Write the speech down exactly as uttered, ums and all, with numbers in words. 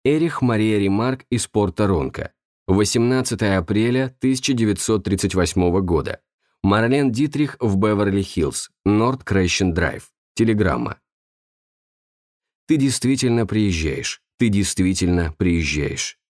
Эрих Мария Ремарк из Порто-Ронко. восемнадцатое апреля тысяча девятьсот тридцать восьмого года. Марлен Дитрих в Беверли-Хиллз, Норт Крещен Драйв. Телеграмма. Ты действительно приезжаешь. Ты действительно приезжаешь.